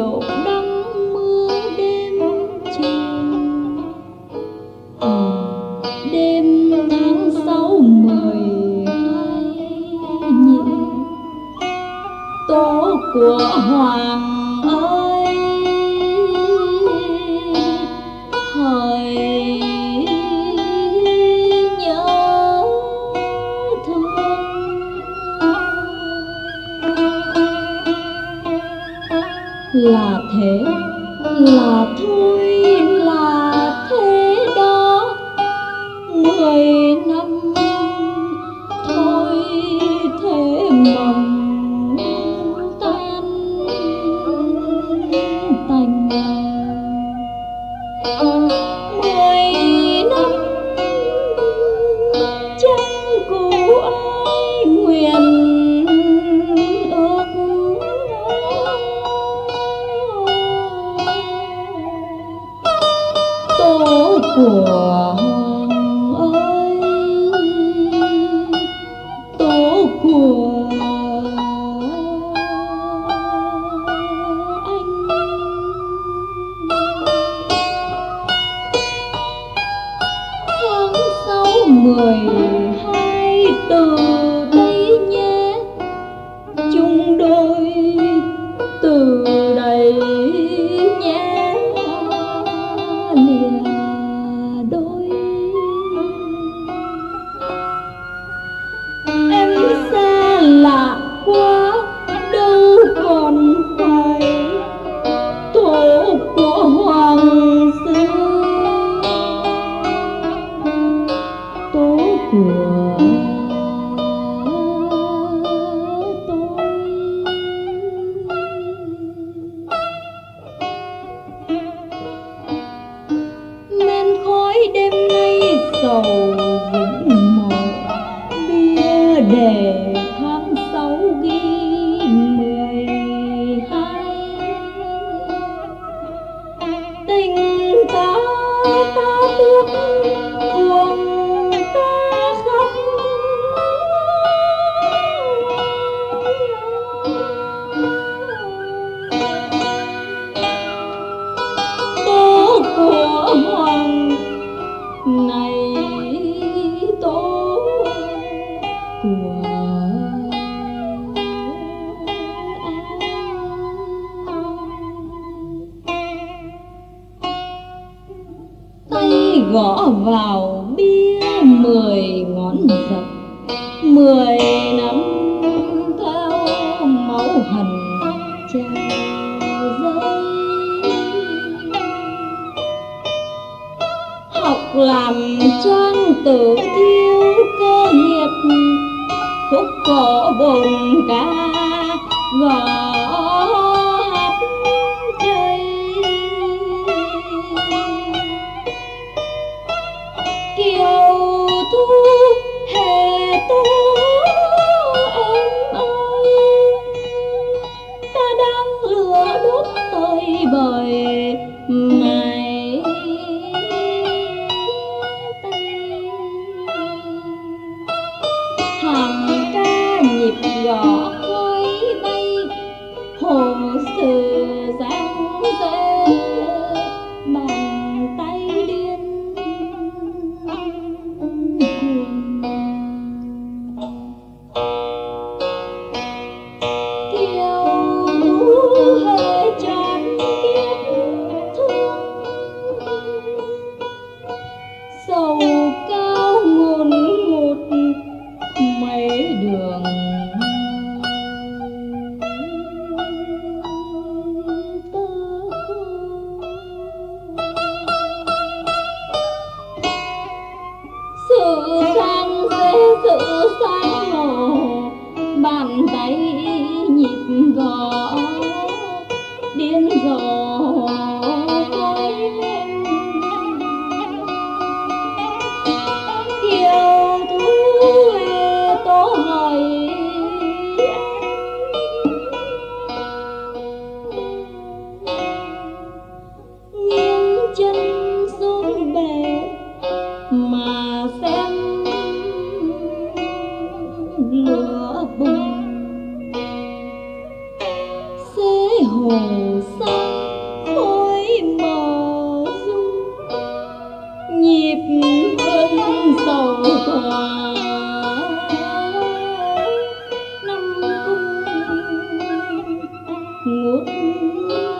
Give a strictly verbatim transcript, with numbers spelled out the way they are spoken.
chiều nắng mưa đêm trường. Đêm tháng sáu mười hai nhị, tố của Hoàng ơi hỡi nhớ thương. Là thế, là thôi, là thế đó, mười năm thôi thế mầm tan tành. Mười năm chẳng cụ ai nguyện ước. Tố của Hoàng ơi, tố của anh. Tháng sáu mười hai từ đây nhé, chung đôi từ đây nhé, lìa đôi. Em xa lạ quá đâu còn phải tổ của Hoàng xưa, tố của tôi. Men khói đêm nay sầu vĩnh mộ, bia để tháng sáu ghi mười hai. Tình ta ta bước cuồng ta khóc, tố của Hoàng này, tố của tay gõ vào bia mười ngón dập, mười năm theo máu hằn trào rơi. Học làm trang tử thiếu cơ nghiệp, khúc cổ bồn ca gõ hát chơi. Kiều thu hè tố em ơi, ta đang lửa đốt tơi bời mài tay. Hàng ca nhịp gõ khói bay, hồ sử giang dễ bàn tay điên cuồng. Kiều thu hề tròn biết thương, sầu cao ngùn ngụt mấy đường tơ khô. Sự sang dễ sự sang hồ, bàn tay nhịp gõ điên rồ khói lên. Kiều thu hề tố hỏi nghiêng chân xuống bể mà xem lửa bùng. Xế hồ mù xa khói mờ dung nhịp bên sầu hòa năm cung ngút